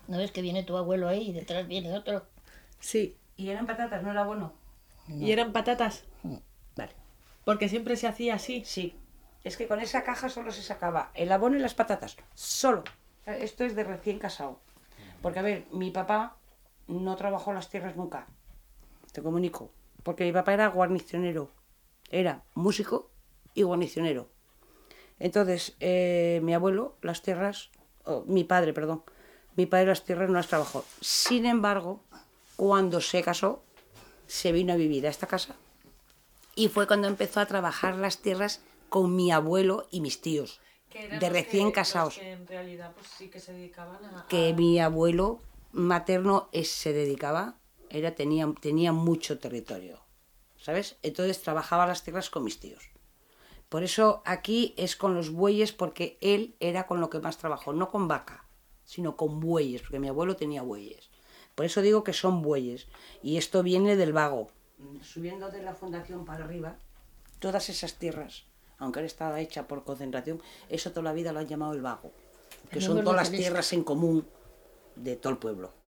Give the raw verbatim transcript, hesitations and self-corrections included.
¿No ves que viene tu abuelo ahí y detrás viene otro? Sí. ¿Y eran patatas? ¿No era bueno? No. ¿Y eran patatas? Vale. Porque siempre se hacía así. Sí. Es que con esa caja solo se sacaba el abono y las patatas. Solo. Esto es de recién casado. Porque, a ver, mi papá no trabajó las tierras nunca. Te comunico. Porque mi papá era guarnicionero. Era músico y guarnicionero. Entonces, eh, mi abuelo, las tierras... Oh, mi padre, perdón. Mi padre las tierras no las trabajó. Sin embargo, cuando se casó, se vino a vivir a esta casa. Y fue cuando empezó a trabajar las tierras con mi abuelo y mis tíos. De recién que, casados. Que en realidad pues sí que se dedicaban a... Que mi abuelo materno es, se dedicaba, era, tenía, tenía mucho territorio, ¿sabes? Entonces trabajaba las tierras con mis tíos. Por eso aquí es con los bueyes, porque él era con lo que más trabajó, no con vaca, sino con bueyes, porque mi abuelo tenía bueyes. Por eso digo que son bueyes. Y esto viene del Vago. Subiendo de la fundación para arriba, todas esas tierras, aunque ahora estaba hecha por concentración, eso toda la vida lo han llamado el Vago, que son todas las tierras en común de todo el pueblo.